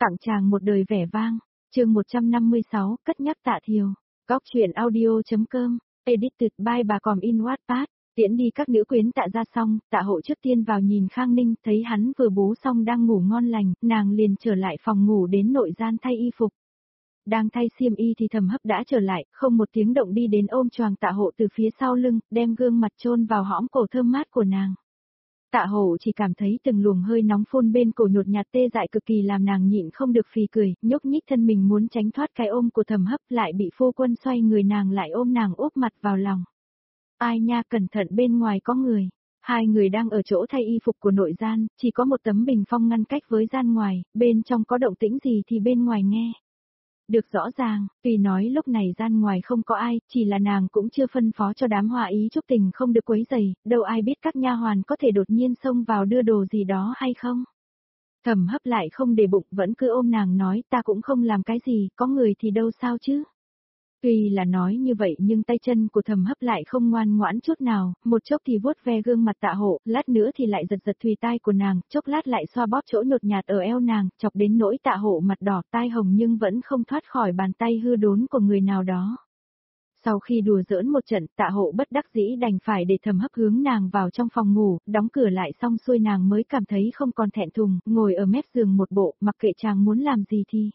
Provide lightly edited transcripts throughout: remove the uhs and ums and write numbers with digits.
Tặng chàng một đời vẻ vang, chương 156, cất nhắc Tạ Thiều. Góc truyện audio.com, edited by bà Còm in Wattpad. Tiễn đi các nữ quyến Tạ ra xong, Tạ Hộ trước tiên vào nhìn Khang Ninh, thấy hắn vừa bú xong đang ngủ ngon lành, nàng liền trở lại phòng ngủ đến nội gian thay y phục. Đang thay xiêm y thì Thẩm Hấp đã trở lại, không một tiếng động đi đến ôm choàng Tạ Hộ từ phía sau lưng, đem gương mặt chôn vào hõm cổ thơm mát của nàng. Tạ Hộ chỉ cảm thấy từng luồng hơi nóng phun bên cổ nhột nhạt tê dại cực kỳ làm nàng nhịn không được phì cười, nhúc nhích thân mình muốn tránh thoát cái ôm của Thẩm Hấp, lại bị phu quân xoay người nàng lại ôm nàng úp mặt vào lòng. Ai nha, cẩn thận bên ngoài có người. Hai người đang ở chỗ thay y phục của nội gian, chỉ có một tấm bình phong ngăn cách với gian ngoài, bên trong có động tĩnh gì thì bên ngoài nghe được rõ ràng, tuy nói lúc này gian ngoài không có ai, chỉ là nàng cũng chưa phân phó cho đám hòa ý chúc tình không được quấy rầy, đâu ai biết các nha hoàn có thể đột nhiên xông vào đưa đồ gì đó hay không. Thẩm Hấp lại không để bụng, vẫn cứ ôm nàng nói ta cũng không làm cái gì, có người thì đâu sao chứ. Tuy là nói như vậy nhưng tay chân của Thẩm Hấp lại không ngoan ngoãn chút nào, một chốc thì vuốt ve gương mặt Tạ Hộ, lát nữa thì lại giật giật thùy tai của nàng, chốc lát lại xoa bóp chỗ nhột nhạt ở eo nàng, chọc đến nỗi Tạ Hộ mặt đỏ tai hồng nhưng vẫn không thoát khỏi bàn tay hư đốn của người nào đó. Sau khi đùa giỡn một trận, Tạ Hộ bất đắc dĩ đành phải để Thẩm Hấp hướng nàng vào trong phòng ngủ, đóng cửa lại xong xuôi nàng mới cảm thấy không còn thẹn thùng, ngồi ở mép giường một bộ, mặc kệ chàng muốn làm gì thì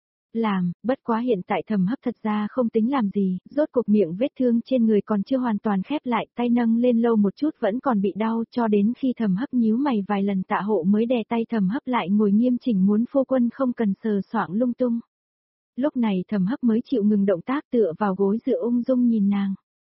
làm, bất quá hiện tại Thẩm Hấp thật ra không tính làm gì, rốt cuộc miệng vết thương trên người còn chưa hoàn toàn khép lại, tay nâng lên lâu một chút vẫn còn bị đau, cho đến khi Thẩm Hấp nhíu mày vài lần Tạ Hộ mới đè tay Thẩm Hấp lại ngồi nghiêm chỉnh muốn phu quân không cần sờ soạng lung tung. Lúc này Thẩm Hấp mới chịu ngừng động tác tựa vào gối dựa ung dung nhìn nàng.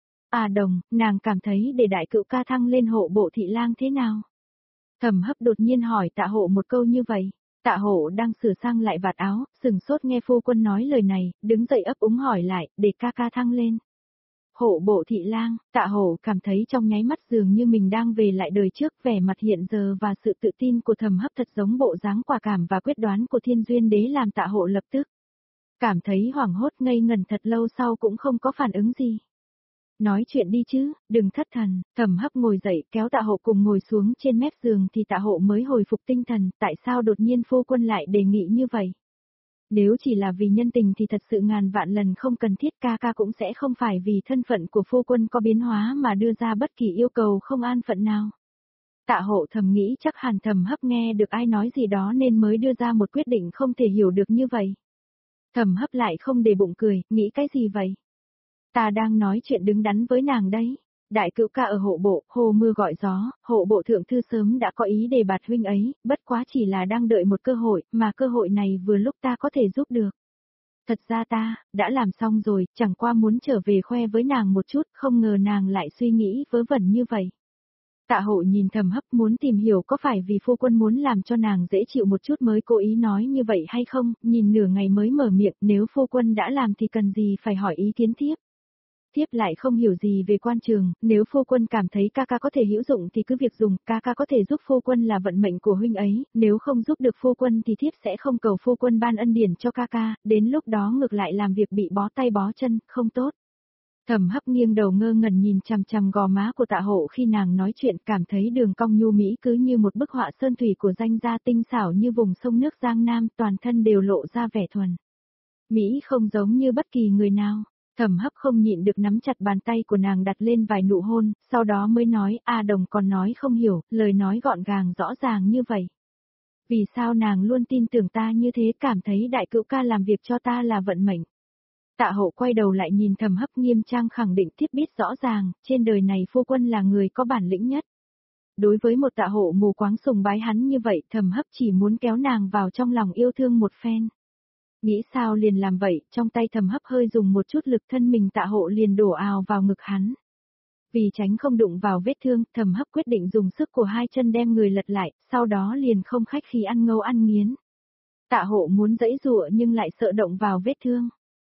À Đồng, nàng cảm thấy để đại cựu ca thăng lên hộ bộ thị lang thế nào? Thẩm Hấp đột nhiên hỏi Tạ Hộ một câu như vậy. Tạ Hộ đang sửa sang lại vạt áo, sừng sốt nghe phu quân nói lời này, đứng dậy ấp úng hỏi lại, để ca ca thăng lên. Hộ bộ thị lang, Tạ Hộ cảm thấy trong nháy mắt dường như mình đang về lại đời trước, vẻ mặt hiện giờ và sự tự tin của Thẩm Hấp thật giống bộ dáng quả cảm và quyết đoán của Thiên Duyên Đế làm Tạ Hộ lập tức cảm thấy hoảng hốt ngây ngẩn thật lâu sau cũng không có phản ứng gì. Nói chuyện đi chứ, đừng thất thần. Thẩm Hấp ngồi dậy kéo Tạ Hộ cùng ngồi xuống trên mép giường thì Tạ Hộ mới hồi phục tinh thần, tại sao đột nhiên phu quân lại đề nghị như vậy? Nếu chỉ là vì nhân tình thì thật sự ngàn vạn lần không cần thiết, ca ca cũng sẽ không phải vì thân phận của phu quân có biến hóa mà đưa ra bất kỳ yêu cầu không an phận nào. Tạ Hộ thầm nghĩ chắc hẳn Thẩm Hấp nghe được ai nói gì đó nên mới đưa ra một quyết định không thể hiểu được như vậy. Thẩm Hấp lại không để bụng cười, nghĩ cái gì vậy? Ta đang nói chuyện đứng đắn với nàng đấy. Đại cữu ca ở hộ bộ, hồ mưa gọi gió, hộ bộ thượng thư sớm đã có ý đề bạt huynh ấy, bất quá chỉ là đang đợi một cơ hội, mà cơ hội này vừa lúc ta có thể giúp được. Thật ra ta, đã làm xong rồi, chẳng qua muốn trở về khoe với nàng một chút, không ngờ nàng lại suy nghĩ vớ vẩn như vậy. Tạ Hộ nhìn Thẩm Hấp muốn tìm hiểu có phải vì phu quân muốn làm cho nàng dễ chịu một chút mới cố ý nói như vậy hay không, nhìn nửa ngày mới mở miệng, nếu phu quân đã làm thì cần gì phải hỏi ý kiến thiếp. Thiếp lại không hiểu gì về quan trường, nếu phu quân cảm thấy ca ca có thể hữu dụng thì cứ việc dùng, ca ca có thể giúp phu quân là vận mệnh của huynh ấy, nếu không giúp được phu quân thì thiếp sẽ không cầu phu quân ban ân điển cho ca ca, đến lúc đó ngược lại làm việc bị bó tay bó chân, không tốt. Thẩm Hấp nghiêng đầu ngơ ngẩn nhìn chằm chằm gò má của Tạ Hộ khi nàng nói chuyện, cảm thấy đường cong nhu mỹ cứ như một bức họa sơn thủy của danh gia tinh xảo như vùng sông nước Giang Nam, toàn thân đều lộ ra vẻ thuần mỹ không giống như bất kỳ người nào. Thẩm Hấp không nhịn được nắm chặt bàn tay của nàng đặt lên vài nụ hôn, sau đó mới nói, A Đồng còn nói không hiểu, lời nói gọn gàng rõ ràng như vậy. Vì sao nàng luôn tin tưởng ta như thế, cảm thấy đại cữu ca làm việc cho ta là vận mệnh. Tạ Hộ quay đầu lại nhìn Thẩm Hấp nghiêm trang khẳng định tiếp biết rõ ràng, trên đời này phu quân là người có bản lĩnh nhất. Đối với một Tạ Hộ mù quáng sùng bái hắn như vậy, Thẩm Hấp chỉ muốn kéo nàng vào trong lòng yêu thương một phen. Nghĩ sao liền làm vậy, trong tay Thẩm Hấp hơi dùng một chút lực, thân mình Tạ Hộ liền đổ ào vào ngực hắn. Vì tránh không đụng vào vết thương, Thẩm Hấp quyết định dùng sức của hai chân đem người lật lại, sau đó liền không khách khí ăn ngâu ăn nghiến. Tạ Hộ muốn giãy giụa nhưng lại sợ động vào vết thương.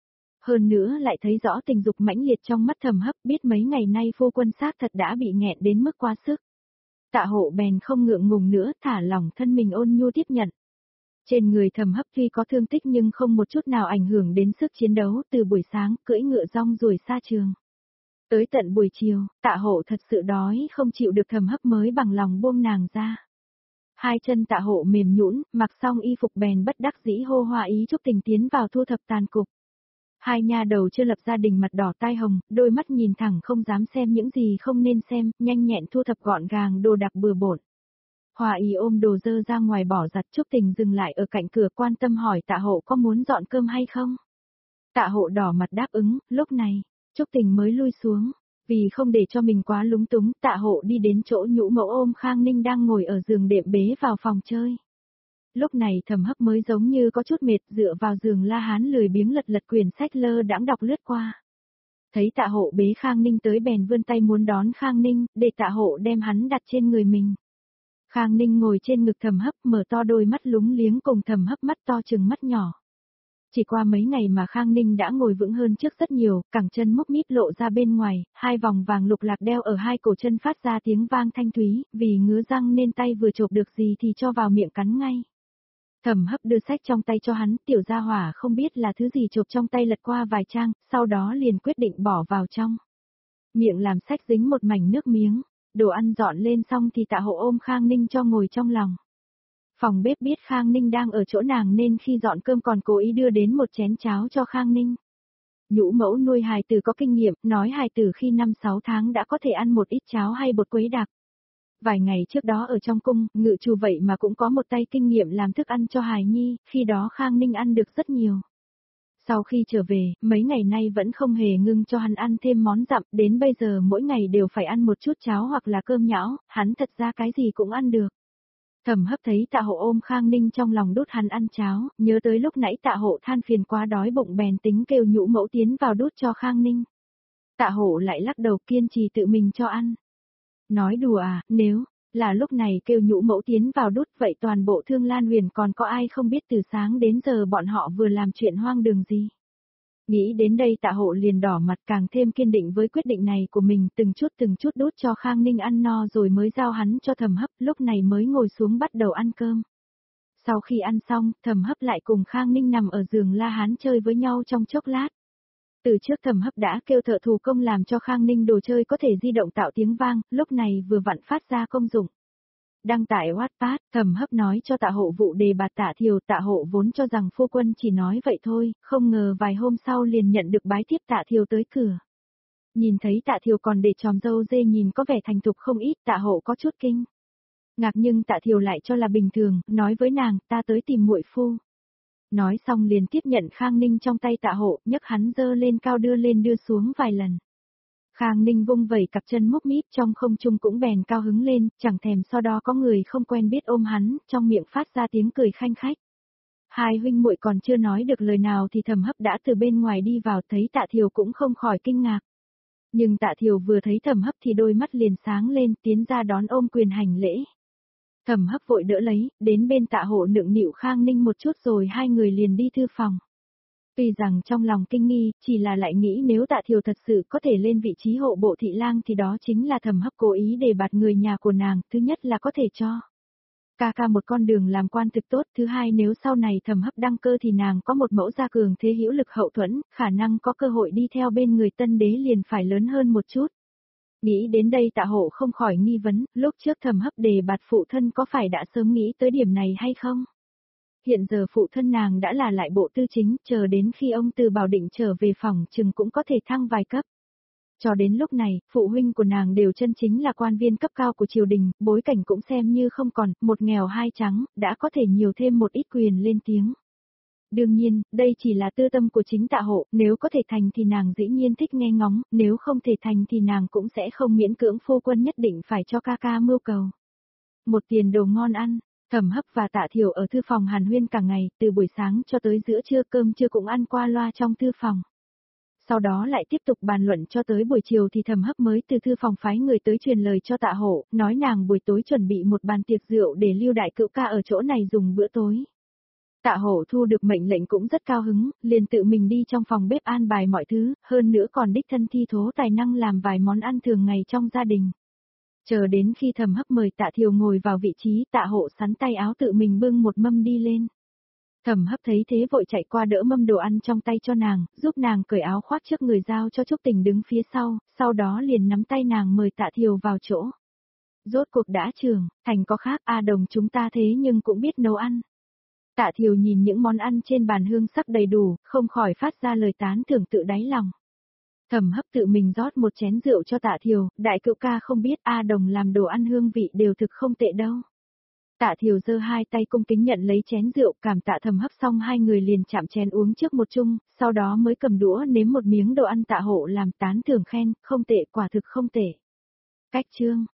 Hơn nữa lại thấy rõ tình dục mãnh liệt trong mắt Thẩm Hấp, biết mấy ngày nay phu quân xác thật đã bị nghẹn đến mức quá sức. Tạ Hộ bèn không ngượng ngùng nữa, thả lỏng thân mình ôn nhu tiếp nhận. Trên người Thẩm Hấp tuy có thương tích nhưng không một chút nào ảnh hưởng đến sức chiến đấu, từ buổi sáng cưỡi ngựa rong ruổi xa trường. Tới tận buổi chiều, Tạ Hộ thật sự đói không chịu được, Thẩm Hấp mới bằng lòng buông nàng ra. Hai chân Tạ Hộ mềm nhũn, mặc xong y phục bèn bất đắc dĩ hô Hoa Ý Trúc Tình tiến vào thu thập tàn cục. Hai nha đầu chưa lập gia đình mặt đỏ tai hồng, đôi mắt nhìn thẳng không dám xem những gì không nên xem, nhanh nhẹn thu thập gọn gàng đồ đạc bừa bộn. Hoa Ý ôm đồ dơ ra ngoài bỏ giặt, Trúc Tình dừng lại ở cạnh cửa quan tâm hỏi Tạ Hộ có muốn dọn cơm hay không. Tạ Hộ đỏ mặt đáp ứng, lúc này, Trúc Tình mới lui xuống. Vì không để cho mình quá lúng túng, Tạ Hộ đi đến chỗ Nhũ Mẫu ôm Khang Ninh đang ngồi ở giường đệm bế vào phòng chơi. Lúc này Thẩm Hấp mới giống như có chút mệt, dựa vào giường La Hán lười biếng lật lật quyển sách lơ đãng đọc lướt qua. Thấy Tạ Hộ bế Khang Ninh tới bèn vươn tay muốn đón Khang Ninh, để Tạ Hộ đem hắn đặt trên người mình. Khang Ninh ngồi trên ngực Thẩm Hấp, mở to đôi mắt lúng liếng cùng Thẩm Hấp mắt to chừng mắt nhỏ. Chỉ qua mấy ngày mà Khang Ninh đã ngồi vững hơn trước rất nhiều, cẳng chân múc míp lộ ra bên ngoài, hai vòng vàng lục lạc đeo ở hai cổ chân phát ra tiếng vang thanh thúy, vì ngứa răng nên tay vừa chộp được gì thì cho vào miệng cắn ngay. Thẩm Hấp đưa sách trong tay cho hắn, tiểu gia hỏa không biết là thứ gì chộp trong tay lật qua vài trang, sau đó liền quyết định bỏ vào trong. Miệng làm sách dính một mảnh nước miếng, đồ ăn dọn lên xong thì Tạ Hộ ôm Khang Ninh cho ngồi trong lòng. Phòng bếp biết Khang Ninh đang ở chỗ nàng nên khi dọn cơm còn cố ý đưa đến một chén cháo cho Khang Ninh. Nhũ Mẫu nuôi hài tử có kinh nghiệm, nói hài tử khi 5-6 tháng đã có thể ăn một ít cháo hay bột quấy đặc. Vài ngày trước đó ở trong cung, ngự chủ vậy mà cũng có một tay kinh nghiệm làm thức ăn cho hài nhi, khi đó Khang Ninh ăn được rất nhiều. Sau khi trở về, mấy ngày nay vẫn không hề ngưng cho hắn ăn thêm món dặm, đến bây giờ mỗi ngày đều phải ăn một chút cháo hoặc là cơm nhão, hắn thật ra cái gì cũng ăn được. Thẩm Hấp thấy Tạ Hộ ôm Khang Ninh trong lòng đút hắn ăn cháo, nhớ tới lúc nãy Tạ Hộ than phiền quá đói bụng bèn tính kêu Nhũ Mẫu tiến vào đút cho Khang Ninh. Tạ Hộ lại lắc đầu kiên trì tự mình cho ăn. Nói đùa à, nếu là lúc này kêu Nhũ Mẫu tiến vào đút vậy toàn bộ Thương Lan Huyền còn có ai không biết từ sáng đến giờ bọn họ vừa làm chuyện hoang đường gì. Nghĩ đến đây Tạ Hộ liền đỏ mặt càng thêm kiên định với quyết định này của mình, từng chút đút cho Khang Ninh ăn no rồi mới giao hắn cho Thẩm Hấp, lúc này mới ngồi xuống bắt đầu ăn cơm. Sau khi ăn xong, Thẩm Hấp lại cùng Khang Ninh nằm ở giường La Hán chơi với nhau trong chốc lát. Từ trước Thẩm Hấp đã kêu thợ thủ công làm cho Khang Ninh đồ chơi có thể di động tạo tiếng vang, lúc này vừa vặn phát ra công dụng. Đăng tải Wattpad, Thẩm Hấp nói cho Tạ Hộ vụ đề bạt Tạ Thiều, Tạ Hộ vốn cho rằng phu quân chỉ nói vậy thôi, không ngờ vài hôm sau liền nhận được bái tiếp Tạ Thiều tới cửa. Nhìn thấy Tạ Thiều còn để chòm râu dê nhìn có vẻ thành thục không ít, Tạ Hộ có chút kinh ngạc nhưng Tạ Thiều lại cho là bình thường, nói với nàng, ta tới tìm muội phu. Nói xong liền tiếp nhận Khang Ninh trong tay Tạ Hộ, nhấc hắn dơ lên cao đưa lên đưa xuống vài lần. Khang Ninh vung vẩy cặp chân múc míp trong không trung cũng bèn cao hứng lên, chẳng thèm so đo có người không quen biết ôm hắn, trong miệng phát ra tiếng cười khanh khách. Hai huynh muội còn chưa nói được lời nào thì Thẩm Hấp đã từ bên ngoài đi vào, thấy Tạ Thiều cũng không khỏi kinh ngạc. Nhưng Tạ Thiều vừa thấy Thẩm Hấp thì đôi mắt liền sáng lên, tiến ra đón ôm quyền hành lễ. Thẩm Hấp vội đỡ lấy, đến bên Tạ Hộ nựng nịu Khang Ninh một chút rồi hai người liền đi thư phòng. Tuy rằng trong lòng kinh nghi, chỉ là lại nghĩ nếu Tạ Thiều thật sự có thể lên vị trí hộ bộ thị lang thì đó chính là Thẩm Hấp cố ý để bạt người nhà của nàng, thứ nhất là có thể cho ca ca một con đường làm quan thực tốt, thứ hai nếu sau này Thẩm Hấp đăng cơ thì nàng có một mẫu gia cường thế hữu lực hậu thuẫn, khả năng có cơ hội đi theo bên người tân đế liền phải lớn hơn một chút. Nghĩ đến đây Tạ Hộ không khỏi nghi vấn, lúc trước Thẩm Hấp đề bạt phụ thân có phải đã sớm nghĩ tới điểm này hay không? Hiện giờ phụ thân nàng đã là lại bộ tư chính, chờ đến khi ông Từ Bảo Định trở về phòng chừng cũng có thể thăng vài cấp. Cho đến lúc này, phụ huynh của nàng đều chân chính là quan viên cấp cao của triều đình, bối cảnh cũng xem như không còn, một nghèo hai trắng, đã có thể nhiều thêm một ít quyền lên tiếng. Đương nhiên, đây chỉ là tư tâm của chính Tạ Hộ, nếu có thể thành thì nàng dĩ nhiên thích nghe ngóng, nếu không thể thành thì nàng cũng sẽ không miễn cưỡng phu quân nhất định phải cho ca ca mưu cầu. Một tiền đồ ngon ăn. Thẩm Hấp và Tạ Thiều ở thư phòng hàn huyên cả ngày, từ buổi sáng cho tới giữa trưa cơm trưa cũng ăn qua loa trong thư phòng. Sau đó lại tiếp tục bàn luận cho tới buổi chiều thì Thẩm Hấp mới từ thư phòng phái người tới truyền lời cho Tạ Hộ, nói nàng buổi tối chuẩn bị một bàn tiệc rượu để lưu đại cữu ca ở chỗ này dùng bữa tối. Tạ Hộ thu được mệnh lệnh cũng rất cao hứng, liền tự mình đi trong phòng bếp an bài mọi thứ, hơn nữa còn đích thân thi thố tài năng làm vài món ăn thường ngày trong gia đình. Chờ đến khi Thẩm Hấp mời Tạ Thiều ngồi vào vị trí, Tạ Hộ sắn tay áo tự mình bưng một mâm đi lên. Thẩm Hấp thấy thế vội chạy qua đỡ mâm đồ ăn trong tay cho nàng, giúp nàng cởi áo khoác trước người giao cho Trúc Tình đứng phía sau đó liền nắm tay nàng mời Tạ Thiều vào chỗ. Rốt cuộc đã trưởng, thành có khác A Đồng chúng ta thế nhưng cũng biết nấu ăn. Tạ Thiều nhìn những món ăn trên bàn hương sắc đầy đủ, không khỏi phát ra lời tán thưởng tự đáy lòng. Thẩm Hấp tự mình rót một chén rượu cho Tạ Thiều, đại cữu ca không biết A Đồng làm đồ ăn hương vị đều thực không tệ đâu. Tạ Thiều giơ hai tay cung kính nhận lấy chén rượu, cảm tạ Thẩm Hấp xong hai người liền chạm chén uống trước một chung, sau đó mới cầm đũa nếm một miếng đồ ăn Tạ Hộ làm tán thưởng khen, không tệ quả thực không tệ. Cách chương